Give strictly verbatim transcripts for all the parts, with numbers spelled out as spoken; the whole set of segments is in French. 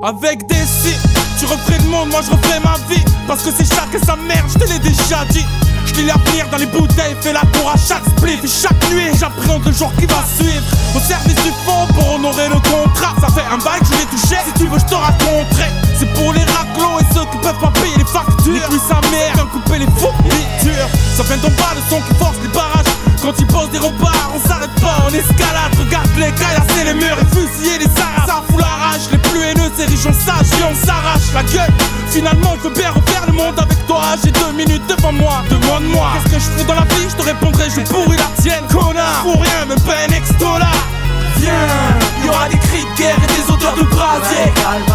Avec des si, tu referais le monde, moi je referais ma vie. Parce que c'est chaque et sa mère, je te l'ai déjà dit. Je lis l'avenir dans les bouteilles, fais la tour à chaque split. Et chaque nuit, j'appréhende le jour qui va suivre. Au service du fond pour honorer le contrat. Ça fait un bail que je l'ai touché, si tu veux je te raconterai. C'est pour les raclos et ceux qui peuvent pas payer les factures. Les plus sa mère, viens couper les fournitures. Ça vient d'en bas, le son qui force les barrages. Quand ils posent des remparts, on s'arrête pas, on escalade. Regarde les caillasser les murs et fusiller les arabes. Ça fout la rage, les plus haineux, ces riches on sache et on s'arrache la gueule. Finalement je veux bien refaire le monde avec toi. J'ai deux minutes devant moi, demande-moi qu'est-ce que je fais dans la vie, je te répondrai, je pourris la tienne. Connard, pour rien, même pas un ex-dollar. Viens, y'aura des cris de guerre et des odeurs de brasier.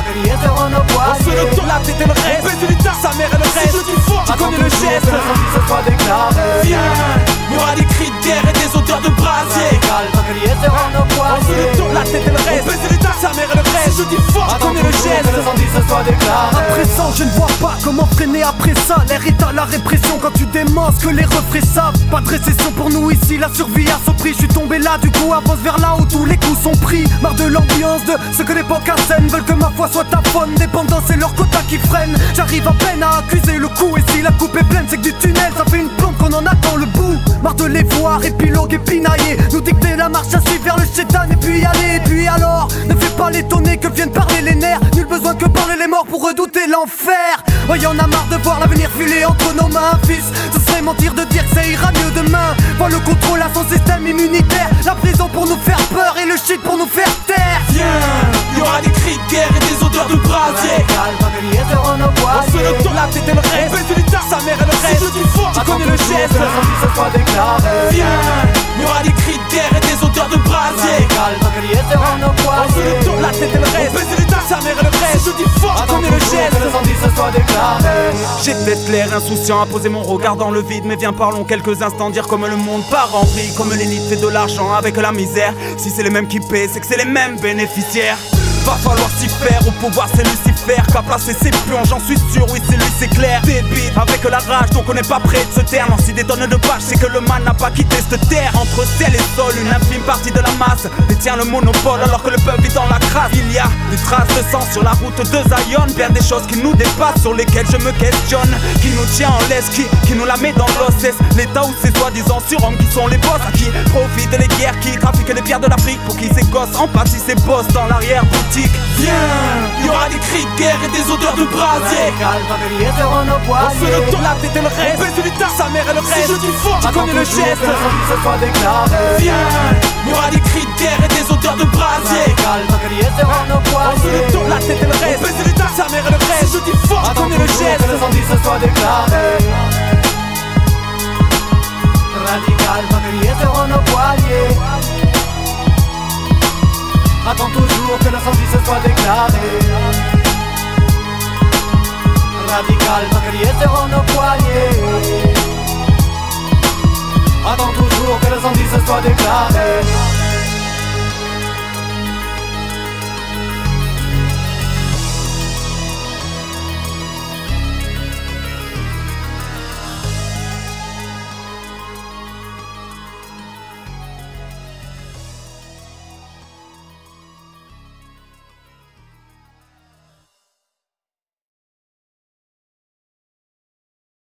On fait le tour, la tête et le reste. On baisse l'état, sa mère et le reste. Je dis fort, tu connais le geste. Viens, y'aura des cris de guerre et des odeurs de brasier. On fait le tour, la tête et le reste. On baisse l'état, sa mère et le reste. Je dis fort, tu connais le geste. Après ça, je ne vois pas comment freiner après ça. L'air est à la répression quand tu démences que les refrains savent. Pas de récession pour nous ici, la survie à son prix. Je suis tombé là, du coup avance vers là où tous les coups sont pris. Marre de l'ambiance de ceux que l'époque assène. Veulent que ma foi soit ta faune. Dépendance c'est leur quota qui freine. J'arrive à peine à accuser le coup. Et si la coupe est pleine, c'est que du tunnel ça fait une plombe qu'on en attend le bout. Marre de les voir épiloguer, pinailler, nous dicter la marche à suivre vers le chétan. Et puis aller, et puis alors, ne fais pas l'étonner que viennent parler les nerfs. Nul besoin que parler les morts pour redouter l'enfer. Oh y'en a marre de voir l'avenir filer entre nos mains. Fils, ce serait mentir de dire que ça ira mieux demain. Vois le contrôle à son système immunitaire. La prison pour nous faire peur et le shit pour nous faire taire. Viens, y'aura des cris de guerre et des odeurs de brasier. On fait le tour, la tête et le reste. On baisse l'état, sa mère et le reste. Je dis fort, tu connais le geste. Viens, y'aura des cris de guerre et des odeurs de brasier. On fait le tour, la tête et le reste. On baisse l'état, sa mère et le reste. Je dis fort, tu connais le geste. J'ai peut-être l'air insouciant à poser mon regard dans le vide. Mais viens parlons quelques instants, dire comme le monde part en vrille. Comme l'élite fait de l'argent avec la misère. Si c'est les mêmes qui paient, c'est que c'est les mêmes bénéficiaires. Va falloir s'y faire, au pouvoir c'est Lucifer qu'a placé ses pions, j'en suis sûr, oui c'est lui c'est clair. Débite avec la rage donc on n'est pas prêt de se taire. Non si des tonnes de pages c'est que le mal n'a pas quitté cette terre. Entre ciel et sol une infime partie de la masse détient le monopole alors que le peuple vit dans la crasse. Il y a des traces de sang sur la route de Zion. Bien des choses qui nous dépassent, sur lesquelles je me questionne. Qui nous tient en laisse, qui, qui nous la met dans l'os. L'état où ces soi-disant surhommes qui sont les boss. À qui profitent les guerres, qui trafiquent les pierres de l'Afrique. Pour qui ces gosses empathient ces boss dans l'arrière-boutique. Viens, y'aura des cris de guerre et des odeurs de brasier. On fait le tour, la tête et le reste. On baisse l'état, sa mère et le reste. Si je dis fort, tu connais le geste. Viens, y'aura des cris de guerre et des odeurs de brasier. On fait le tour, la tête et le reste. On baisse l'état, sa mère et le reste. Si je dis fort, tu connais le geste. Radical, pas que seront nos poiliers. Attends toujours que l'incendie se soit déclaré. Radical, pas que seront nos poiliers. Attends toujours que l'incendie se soit déclaré.